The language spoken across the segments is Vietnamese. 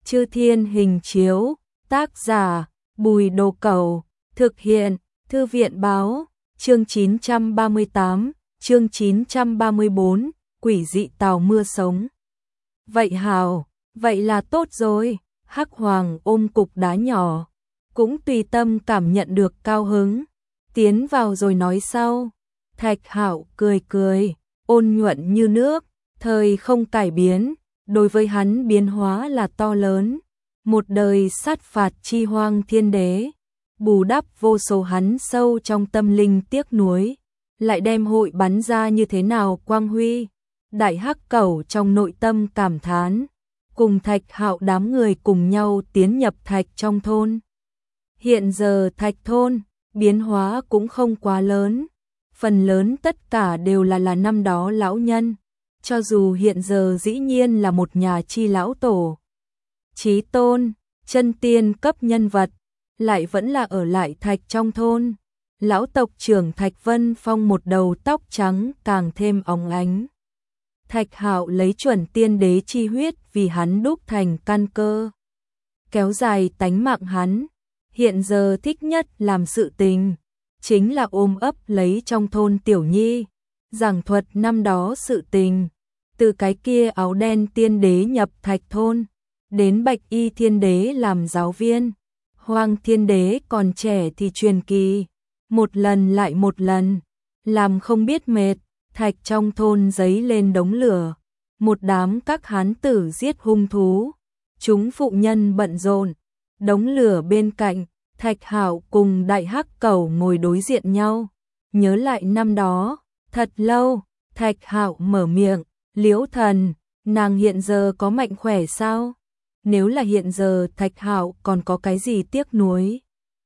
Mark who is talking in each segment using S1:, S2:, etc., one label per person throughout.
S1: Chư Thiên Hình Chiếu, tác giả Bùi Đồ Cẩu, thực hiện Thư viện Báo, chương 938, chương 934, quỷ dị tàu mưa sống. Vậy hào, vậy là tốt rồi. Hắc Hoàng ôm cục đá nhỏ, cũng tùy tâm cảm nhận được cao hứng. Tiến vào rồi nói sau. Thạch Hạo cười cười, ôn nhuận như nước, thời không cải biến, đối với hắn biến hóa là to lớn. Một đời sát phạt chi hoang thiên đế, bù đắp vô số hắn sâu trong tâm linh tiếc nuối, lại đem hội bắn ra như thế nào quang huy. Đại Hắc Cẩu trong nội tâm cảm thán, cùng Thạch Hạo đám người cùng nhau tiến nhập thạch trong thôn. Hiện giờ thạch thôn, biến hóa cũng không quá lớn, phần lớn tất cả đều là năm đó lão nhân, cho dù hiện giờ dĩ nhiên là một nhà chi lão tổ. Chí tôn, chân tiên cấp nhân vật, lại vẫn là ở lại thạch trong thôn. Lão tộc trưởng Thạch Vân Phong một đầu tóc trắng càng thêm óng ánh. Thạch Hạo lấy chuẩn tiên đế chi huyết vì hắn đúc thành căn cơ, kéo dài tánh mạng hắn. Hiện giờ thích nhất làm sự tình, chính là ôm ấp lấy trong thôn tiểu nhi, giảng thuật năm đó sự tình. Từ cái kia áo đen tiên đế nhập thạch thôn, đến bạch y thiên đế làm giáo viên, hoang thiên đế còn trẻ thì truyền kỳ, một lần lại một lần, làm không biết mệt. Thạch trong thôn giấy lên đống lửa, một đám các hán tử giết hung thú, chúng phụ nhân bận rộn. Đống lửa bên cạnh, Thạch Hạo cùng Đại Hắc Cẩu ngồi đối diện nhau, nhớ lại năm đó, thật lâu. Thạch Hạo mở miệng, Liễu Thần, nàng hiện giờ có mạnh khỏe sao? Nếu là hiện giờ Thạch Hạo còn có cái gì tiếc nuối?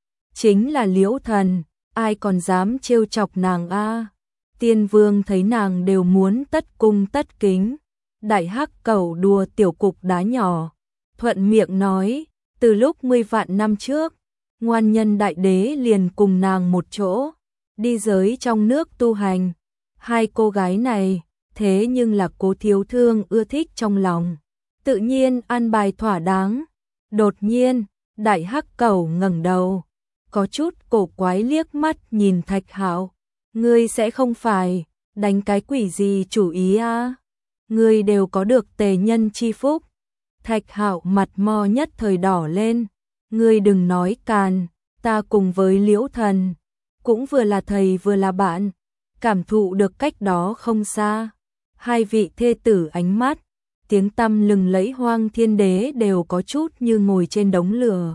S1: Chính là Liễu Thần, ai còn dám trêu chọc nàng a? Tiên vương thấy nàng đều muốn tất cung tất kính. Đại Hắc Cẩu đùa tiểu cục đá nhỏ, thuận miệng nói, từ lúc 10 vạn năm trước, Ngoan Nhân Đại Đế liền cùng nàng một chỗ, đi giới trong nước tu hành. Hai cô gái này, thế nhưng là Cố Thiếu Thương ưa thích trong lòng, tự nhiên an bài thỏa đáng. Đột nhiên, Đại Hắc Cẩu ngẩng đầu, có chút cổ quái liếc mắt nhìn Thạch Hạo. Ngươi sẽ không phải đánh cái quỷ gì chủ ý à? Ngươi đều có được tề nhân chi phúc. Thạch Hạo mặt mo nhất thời đỏ lên. Ngươi đừng nói càn, ta cùng với Liễu Thần cũng vừa là thầy vừa là bạn, cảm thụ được cách đó không xa. Hai vị thê tử ánh mắt, tiếng tăm lừng lẫy hoang thiên đế đều có chút như ngồi trên đống lửa.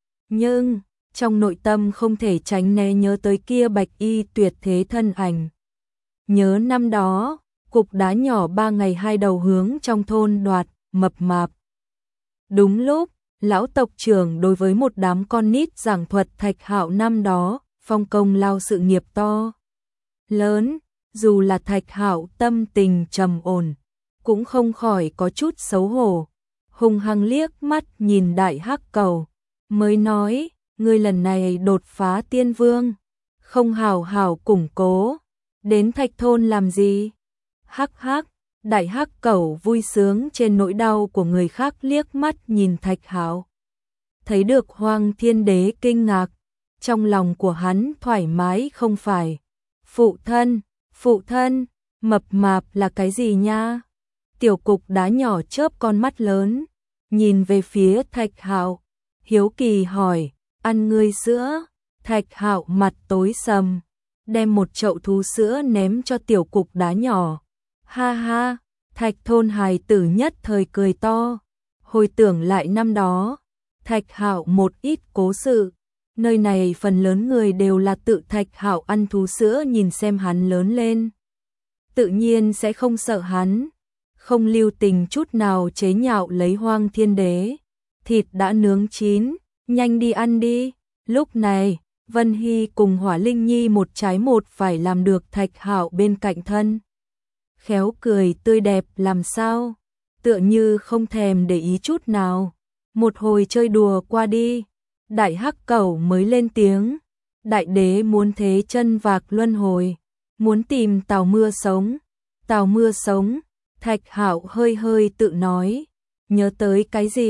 S1: Nhưng trong nội tâm không thể tránh né nhớ tới kia bạch y tuyệt thế thân ảnh. Nhớ năm đó, cục đá nhỏ 3 ngày 2 đầu hướng trong thôn đoạt, mập mạp. Đúng lúc, lão tộc trưởng đối với một đám con nít giảng thuật Thạch Hạo năm đó, phong công lao sự nghiệp to lớn, dù là Thạch Hạo tâm tình trầm ổn, cũng không khỏi có chút xấu hổ. Hung hăng liếc mắt nhìn Đại Hắc Cẩu, mới nói, ngươi lần này đột phá tiên vương, không hào hào củng cố, đến thạch thôn làm gì? Hắc hắc, Đại Hắc Cẩu vui sướng trên nỗi đau của người khác liếc mắt nhìn Thạch Hạo. Thấy được Hoang Thiên Đế kinh ngạc, trong lòng của hắn thoải mái không phải. Phụ thân, mập mạp là cái gì nha? Tiểu cục đá nhỏ chớp con mắt lớn, nhìn về phía Thạch Hạo, hiếu kỳ hỏi. Ăn ngươi sữa? Thạch Hạo mặt tối sầm, đem một chậu thú sữa ném cho tiểu cục đá nhỏ. Ha ha, Thạch thôn hài tử nhất thời cười to. Hồi tưởng lại năm đó, Thạch Hạo một ít cố sự, nơi này phần lớn người đều là tự Thạch Hạo ăn thú sữa nhìn xem hắn lớn lên, tự nhiên sẽ không sợ hắn, không lưu tình chút nào chế nhạo lấy Hoang Thiên Đế. Thịt đã nướng chín, nhanh đi ăn đi. Lúc này, Vân Hy cùng Hỏa Linh Nhi một trái một phải làm được Thạch Hạo bên cạnh thân. Khéo cười tươi đẹp làm sao, tựa như không thèm để ý chút nào. Một hồi chơi đùa qua đi, Đại Hắc Cẩu mới lên tiếng. Đại đế muốn thế chân vạc luân hồi, muốn tìm tàu mưa sống. Tàu mưa sống, Thạch Hạo hơi hơi tự nói, nhớ tới cái gì,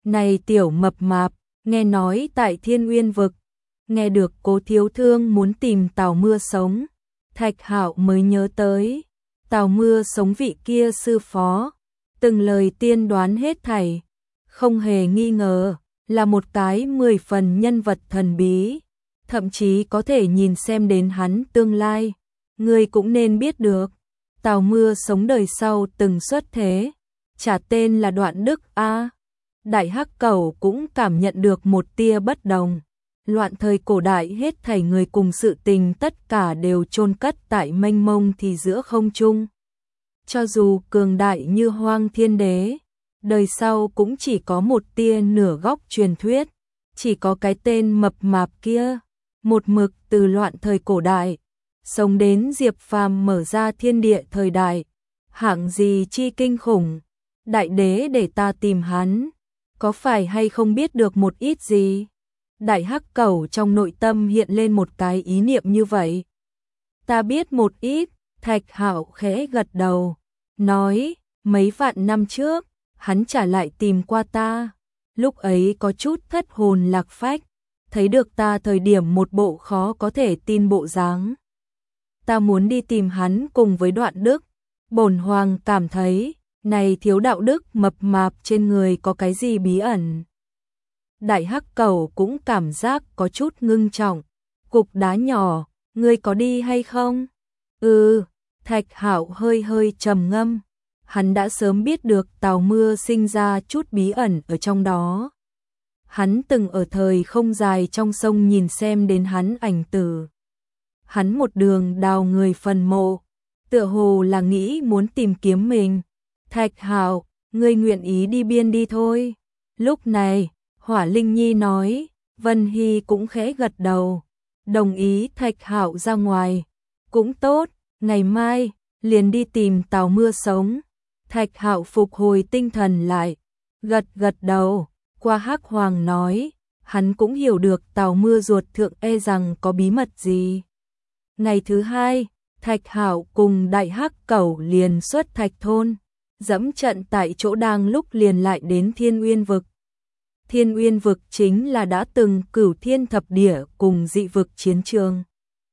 S1: Này tiểu mập mạp, nghe nói tại Thiên Uyên vực, nghe được Cố thiếu thương muốn tìm Tào Mưa sống, Thạch Hạo mới nhớ tới Tào Mưa sống vị kia sư phó, từng lời tiên đoán hết thảy, không hề nghi ngờ, là một cái 10 phần nhân vật thần bí, thậm chí có thể nhìn xem đến hắn tương lai. Ngươi cũng nên biết được, Tào Mưa sống đời sau từng xuất thế, trả tên là Đoạn Đức A. Đại Hắc Cẩu cũng cảm nhận được một tia bất đồng. Loạn thời cổ đại hết thảy người cùng sự tình tất cả đều chôn cất tại mênh mông thì giữa không trung. Cho dù cường đại như Hoang Thiên Đế, đời sau cũng chỉ có một tia nửa góc truyền thuyết, chỉ có cái tên mập mạp kia, một mực từ loạn thời cổ đại, sống đến Diệp Phàm mở ra thiên địa thời đại, hạng gì chi kinh khủng, đại đế để ta tìm hắn, có phải hay không biết được một ít gì? Đại Hắc Cẩu trong nội tâm hiện lên một cái ý niệm như vậy. Ta biết một ít, Thạch Hạo khẽ gật đầu, nói, mấy vạn năm trước, hắn trả lại tìm qua ta, lúc ấy có chút thất hồn lạc phách, thấy được ta thời điểm một bộ khó có thể tin bộ dáng. Ta muốn đi tìm hắn cùng với Đoạn Đức, bổn hoàng cảm thấy, này thiếu đạo đức mập mạp trên người có cái gì bí ẩn. Đại Hắc Cẩu cũng cảm giác có chút ngưng trọng, cục đá nhỏ, ngươi có đi hay không? Thạch Hạo hơi hơi trầm ngâm, hắn đã sớm biết được Tào Mưa sinh ra chút bí ẩn ở trong đó. Hắn từng ở thời không dài trong sông nhìn xem đến hắn ảnh tử. Hắn một đường đào người phần mộ, tựa hồ là nghĩ muốn tìm kiếm mình. Thạch Hạo, ngươi nguyện ý đi biên đi thôi. Lúc này, Hỏa Linh Nhi nói, Vân Hy cũng khẽ gật đầu, đồng ý Thạch Hạo ra ngoài. Cũng tốt, ngày mai, liền đi tìm Tào Mưa sống. Thạch Hạo phục hồi tinh thần lại, gật gật đầu, qua Hắc Hoàng nói, hắn cũng hiểu được Tào Mưa ruột thượng e rằng có bí mật gì. Ngày thứ hai, Thạch Hạo cùng Đại Hắc Cẩu liền xuất Thạch Thôn, dẫm trận tại chỗ đang lúc liền lại đến Thiên Uyên vực. Thiên Uyên vực chính là đã từng Cửu Thiên Thập Địa cùng dị vực chiến trường.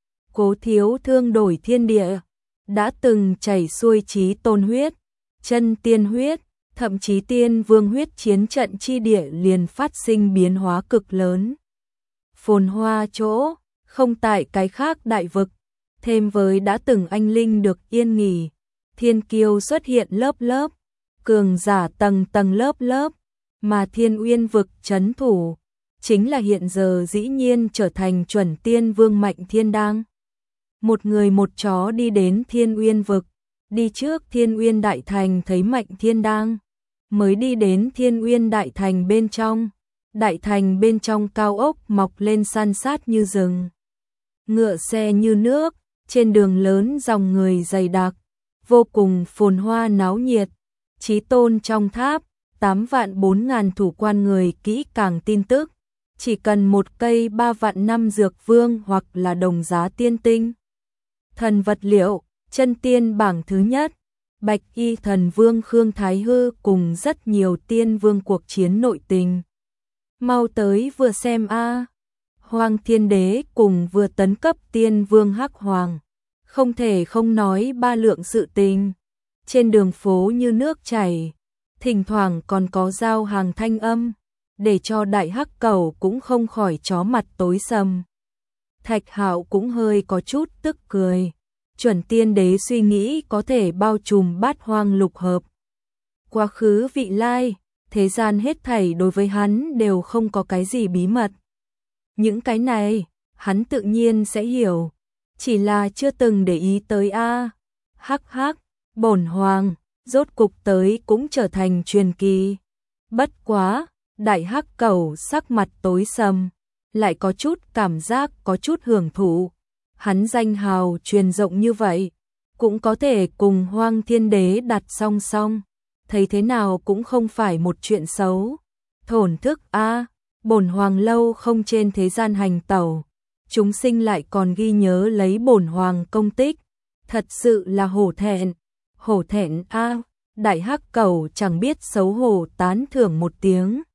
S1: Cố thiếu thương đổi thiên địa, đã từng chảy xuôi chí tôn huyết, chân tiên huyết, thậm chí tiên vương huyết, chiến trận chi địa liền phát sinh biến hóa cực lớn. Phồn hoa chỗ, không tại cái khác đại vực, thêm với đã từng anh linh được yên nghỉ, thiên kiêu xuất hiện lớp lớp, cường giả tầng tầng lớp lớp, mà Thiên Uyên vực trấn thủ, chính là hiện giờ dĩ nhiên trở thành chuẩn tiên vương Mạnh Thiên Đang. Một người một chó đi đến Thiên Uyên vực, đi trước Thiên Uyên Đại Thành thấy Mạnh Thiên Đang, mới đi đến Thiên Uyên Đại Thành bên trong. Đại Thành bên trong cao ốc mọc lên san sát như rừng, ngựa xe như nước, trên đường lớn dòng người dày đặc, vô cùng phồn hoa náo nhiệt. Chí tôn trong tháp, 8.400.000 thủ quan người kỹ càng tin tức, chỉ cần một cây 3 vạn năm dược vương hoặc là đồng giá tiên tinh. Thần vật liệu, chân tiên bảng thứ nhất, Bạch Y thần vương Khương Thái Hư cùng rất nhiều tiên vương cuộc chiến nội tình. Mau tới vừa xem a. Hoang Thiên Đế cùng vừa tấn cấp tiên vương Hắc Hoàng, không thể không nói ba lượng sự tình. Trên đường phố như nước chảy, thỉnh thoảng còn có giao hàng thanh âm, để cho Đại Hắc Cẩu cũng không khỏi chó mặt tối sầm. Thạch Hạo cũng hơi có chút tức cười, chuẩn tiên đế suy nghĩ có thể bao trùm bát hoang lục hợp. Quá khứ vị lai, thế gian hết thảy đối với hắn đều không có cái gì bí mật. Những cái này, hắn tự nhiên sẽ hiểu, chỉ là chưa từng để ý tới a. Hắc hắc, bổn hoàng, rốt cục tới cũng trở thành truyền kỳ. Bất quá, Đại Hắc Cẩu sắc mặt tối sầm, lại có chút cảm giác có chút hưởng thụ. Hắn danh hào truyền rộng như vậy, cũng có thể cùng Hoang Thiên Đế đặt song song, thấy thế nào cũng không phải một chuyện xấu. Thổn thức a, bổn hoàng lâu không trên thế gian hành tẩu, chúng sinh lại còn ghi nhớ lấy bổn hoàng công tích, thật sự là hổ thẹn a. Đại Hắc Cẩu chẳng biết xấu hổ tán thưởng một tiếng,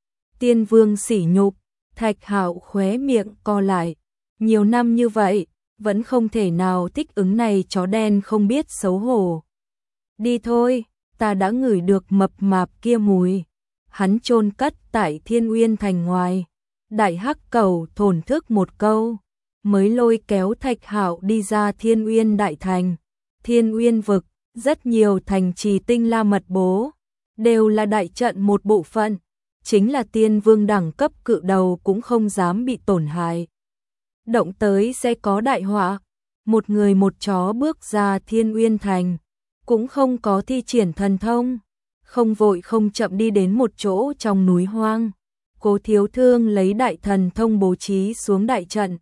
S1: Tiên Vương sỉ nhục, Thạch Hạo khóe miệng co lại. Nhiều năm như vậy, vẫn không thể nào thích ứng này chó đen không biết xấu hổ. Đi thôi, ta đã ngửi được mập mạp kia mùi. Hắn chôn cất tại Thiên Uyên Thành ngoài. Đại Hắc Cẩu thổn thức một câu, mới lôi kéo Thạch Hạo đi ra Thiên Uyên Đại Thành. Thiên Uyên vực, rất nhiều thành trì tinh la mật bố, đều là đại trận một bộ phận, chính là tiên vương đẳng cấp cự đầu cũng không dám bị tổn hại. Động tới sẽ có đại họa. Một người một chó bước ra Thiên Uyên Thành, cũng không có thi triển thần thông, không vội không chậm đi đến một chỗ trong núi hoang. Cố Thiếu Thương lấy đại thần thông bố trí xuống đại trận.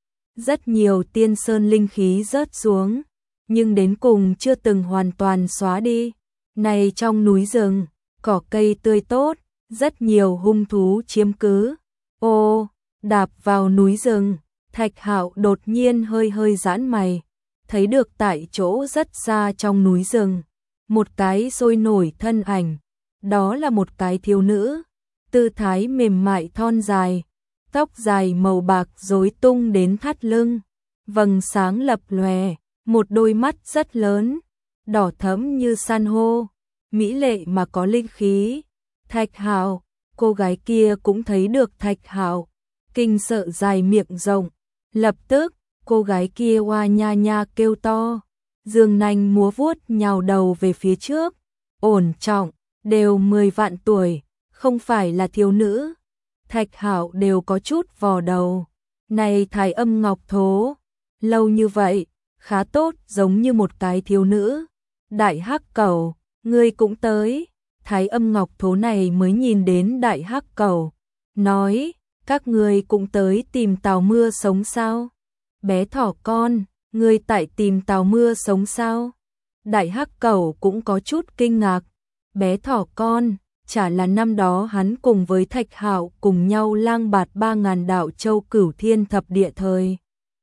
S1: Rất nhiều tiên sơn linh khí rớt xuống, nhưng đến cùng chưa từng hoàn toàn xóa đi. Này trong núi rừng, cỏ cây tươi tốt, rất nhiều hung thú chiếm cứ. Ô, đạp vào núi rừng, Thạch Hạo đột nhiên hơi hơi giãn mày, thấy được tại chỗ rất xa trong núi rừng, một cái sôi nổi thân ảnh, đó là một cái thiếu nữ, tư thái mềm mại thon dài, tóc dài màu bạc rối tung đến thắt lưng, vầng sáng lập lòe, một đôi mắt rất lớn, đỏ thẫm như san hô, mỹ lệ mà có linh khí. Thạch Hạo, cô gái kia cũng thấy được Thạch Hạo, kinh sợ dài miệng rộng, lập tức, cô gái kia oa nha nha kêu to, dương nanh múa vuốt nhào đầu về phía trước, ổn trọng, đều 10 vạn tuổi, không phải là thiếu nữ. Thạch Hạo đều có chút vò đầu, này Thái Âm Ngọc Thố, lâu như vậy, khá tốt giống như một cái thiếu nữ. Đại Hắc Cẩu, ngươi cũng tới. Thái Âm Ngọc Thố này mới nhìn đến Đại Hắc Cẩu, nói, các ngươi cũng tới tìm Tào Mưa sống sao? Bé thỏ con, ngươi tại tìm Tào Mưa sống sao? Đại Hắc Cẩu cũng có chút kinh ngạc, bé thỏ con, chả là năm đó hắn cùng với Thạch Hạo cùng nhau lang bạt 3000 đạo châu Cửu Thiên thập địa thời.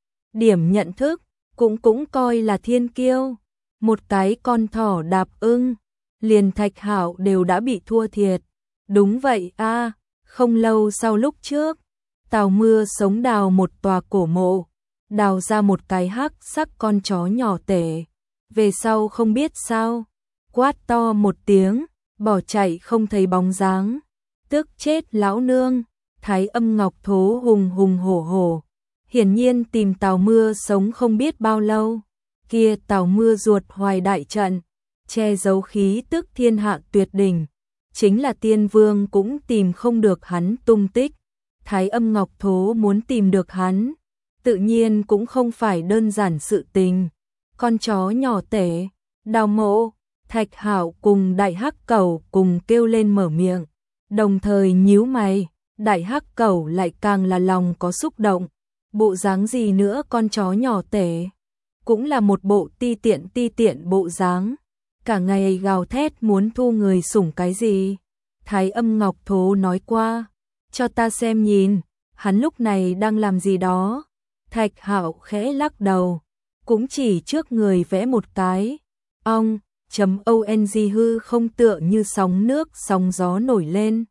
S1: Điểm nhận thức, cũng coi là thiên kiêu, một cái con thỏ đạp ưng, liền Thạch Hạo đều đã bị thua thiệt. Đúng vậy a, không lâu sau lúc trước, Tào Mưa sống đào một tòa cổ mộ, đào ra một cái hắc sắc con chó nhỏ tể. Về sau không biết sao, quát to một tiếng, bỏ chạy không thấy bóng dáng. Tức chết lão nương, Thái Âm Ngọc Thố hùng hùng hổ hổ. Hiển nhiên tìm Tào Mưa sống không biết bao lâu. Kia Tào Mưa ruột hoài đại trận, che giấu khí tức thiên hạ tuyệt đỉnh. Chính là tiên vương cũng tìm không được hắn tung tích. Thái Âm Ngọc Thố muốn tìm được hắn, tự nhiên cũng không phải đơn giản sự tình. Con chó nhỏ tể, đào mộ, Thạch Hạo cùng Đại Hắc Cẩu cùng kêu lên mở miệng, đồng thời nhíu mày. Đại Hắc Cẩu lại càng là lòng có xúc động. Bộ dáng gì nữa con chó nhỏ tể, cũng là một bộ ti tiện bộ dáng, cả ngày gào thét muốn thu người sủng cái gì. Thái Âm Ngọc Thố nói qua, cho ta xem nhìn, hắn lúc này đang làm gì đó. Thạch Hạo khẽ lắc đầu, cũng chỉ trước người vẽ một cái, ong, .ong hư không tựa như sóng nước sóng gió nổi lên.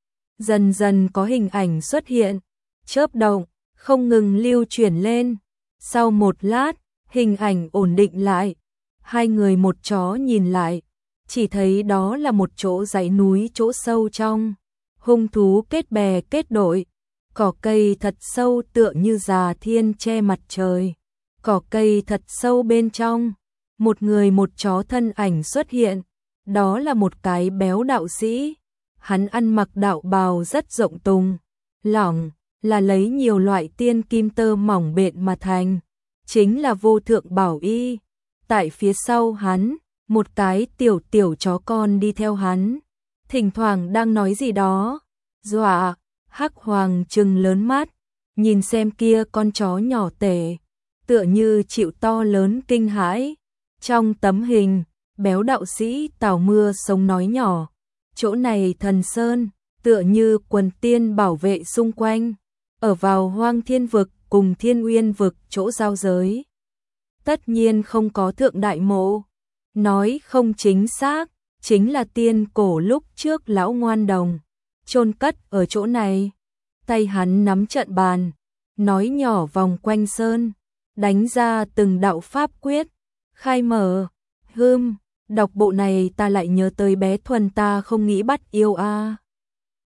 S1: Dần dần có hình ảnh xuất hiện, chớp động, không ngừng lưu chuyển lên. Sau một lát, hình ảnh ổn định lại. Hai người một chó nhìn lại, chỉ thấy đó là một chỗ dãy núi chỗ sâu trong. Hung thú kết bè kết đội, cỏ cây thật sâu tựa như già thiên che mặt trời. Cỏ cây thật sâu bên trong, một người một chó thân ảnh xuất hiện, đó là một cái béo đạo sĩ. Hắn ăn mặc đạo bào rất rộng tùng, lỏng, là lấy nhiều loại tiên kim tơ mỏng bện mà thành, chính là vô thượng bảo y. Tại phía sau hắn, một cái tiểu chó con đi theo hắn, thỉnh thoảng đang nói gì đó. Dọa, Hắc Hoàng trừng lớn mắt, nhìn xem kia con chó nhỏ tể, tựa như chịu to lớn kinh hãi. Trong tấm hình, béo đạo sĩ Tào Mưa sống nói nhỏ, chỗ này thần sơn, tựa như quần tiên bảo vệ xung quanh, ở vào Hoang Thiên vực cùng Thiên Uyên vực chỗ giao giới. Tất nhiên không có thượng đại mộ, nói không chính xác, chính là tiên cổ lúc trước lão ngoan đồng. chôn cất ở chỗ này. Tay hắn nắm trận bàn, nói nhỏ vòng quanh sơn, đánh ra từng đạo pháp quyết, khai mở. Đọc bộ này ta lại nhớ tới bé Thuần ta không nghĩ bắt yêu a.